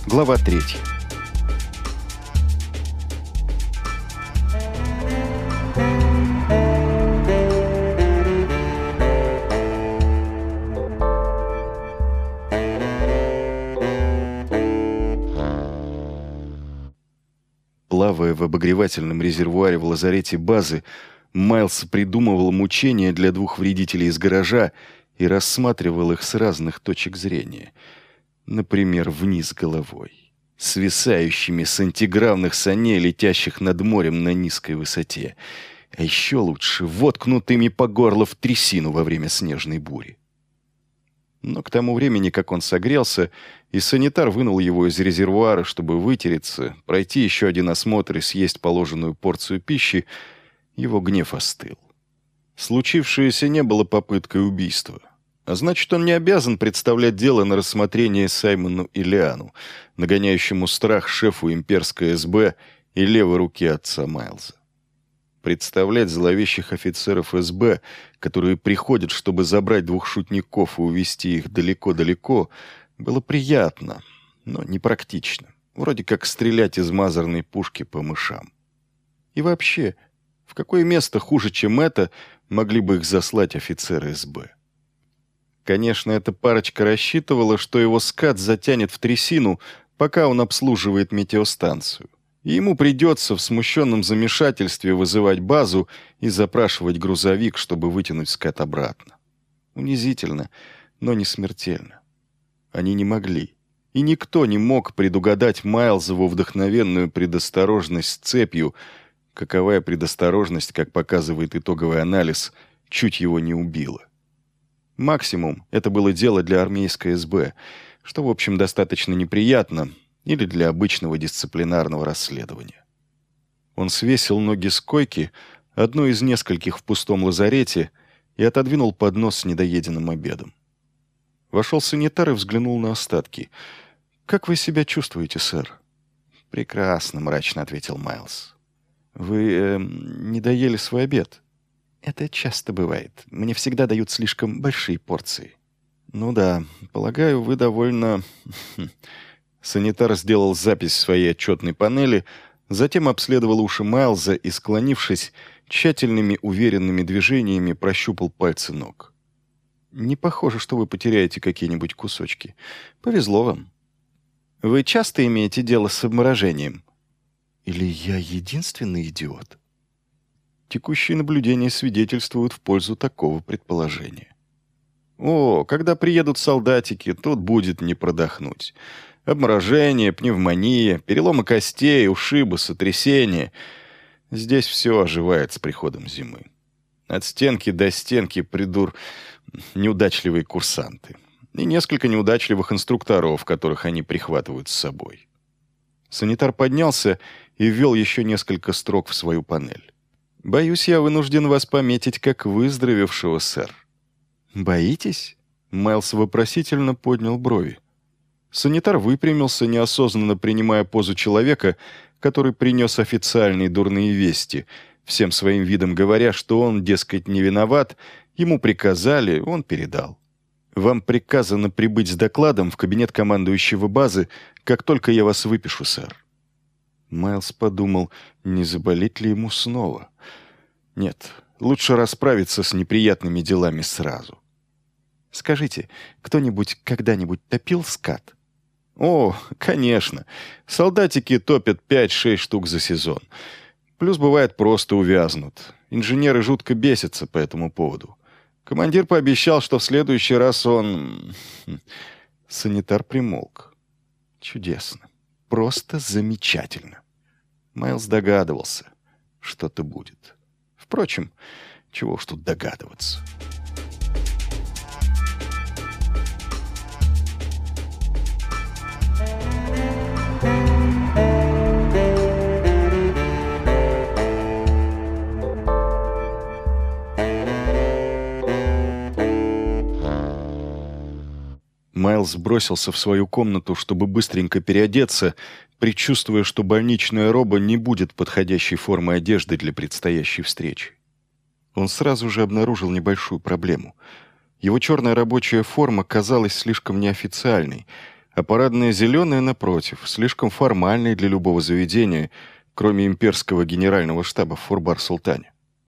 Глава 3. Плавая в обогревательном резервуаре в лазарете базы, Майлз придумывал мучения для двух вредителей из гаража и рассматривал их с разных точек зрения. Например, вниз головой, свисающими с антигравных саней, летящих над морем на низкой высоте. А еще лучше воткнутыми по горло в трясину во время снежной бури. Но к тому времени, как он согрелся, и санитар вынул его из резервуара, чтобы вытереться, пройти еще один осмотр и съесть положенную порцию пищи, его гнев остыл. Случившееся не было попыткой убийства. А значит, он не обязан представлять дело на рассмотрение Саймону Иллиану, нагоняющему страх шефу имперской СБ и левой руке отца Майлза. Представлять зловещих офицеров СБ, которые приходят, чтобы забрать двух шутников и увезти их далеко-далеко, было приятно, но непрактично. Вроде как стрелять из мазерной пушки по мышам. И вообще, в какое место хуже, чем это, могли бы их заслать офицеры СБ? Конечно, эта парочка рассчитывала, что его скат затянет в трясину, пока он обслуживает метеостанцию. И ему придется в смущенном замешательстве вызывать базу и запрашивать грузовик, чтобы вытянуть скат обратно. Унизительно, но не смертельно. Они не могли. И никто не мог предугадать Майлзову вдохновенную предосторожность с цепью, каковая предосторожность, как показывает итоговый анализ, чуть его не убила. Максимум это было дело для армейской СБ, что, в общем, достаточно неприятно, или для обычного дисциплинарного расследования. Он свесил ноги с койки, одну из нескольких в пустом лазарете, и отодвинул поднос с недоеденным обедом. Вошел санитар и взглянул на остатки. «Как вы себя чувствуете, сэр?» «Прекрасно», — мрачно ответил Майлз. «Вы не доели свой обед?» «Это часто бывает. Мне всегда дают слишком большие порции». «Ну да, полагаю, вы довольно...» Санитар сделал запись в своей отчетной панели, затем обследовал уши Майлза и, склонившись, тщательными уверенными движениями прощупал пальцы ног. «Не похоже, что вы потеряете какие-нибудь кусочки. Повезло вам. Вы часто имеете дело с обморожением? Или я единственный идиот?» Текущие наблюдения свидетельствуют в пользу такого предположения. «О, когда приедут солдатики, тут будет не продохнуть. Обморожение, пневмония, переломы костей, ушибы, сотрясения. Здесь все оживает с приходом зимы. От стенки до стенки неудачливые курсанты. И несколько неудачливых инструкторов, которых они прихватывают с собой». Санитар поднялся и ввел еще несколько строк в свою панель. «Боюсь, я вынужден вас пометить как выздоровевшего, сэр». «Боитесь?» Майлз вопросительно поднял брови. Санитар выпрямился, неосознанно принимая позу человека, который принес официальные дурные вести, всем своим видом говоря, что он, дескать, не виноват, ему приказали, он передал. «Вам приказано прибыть с докладом в кабинет командующего базы, как только я вас выпишу, сэр». Майлз подумал, не заболеть ли ему снова. Нет, лучше расправиться с неприятными делами сразу. «Скажите, кто-нибудь когда-нибудь топил скат?» «О, конечно. Солдатики топят 5-6 штук за сезон. Плюс, бывает, просто увязнут. Инженеры жутко бесятся по этому поводу. Командир пообещал, что в следующий раз он...» Санитар примолк. «Чудесно. Просто замечательно». Майлз догадывался, что-то будет. Впрочем, чего уж тут догадываться. Майлз бросился в свою комнату, чтобы быстренько переодеться, предчувствуя, что больничная роба не будет подходящей формой одежды для предстоящей встречи. Он сразу же обнаружил небольшую проблему. Его черная рабочая форма казалась слишком неофициальной, а парадная зеленая, напротив, слишком формальной для любого заведения, кроме имперского генерального штаба в Фурбар-Султане.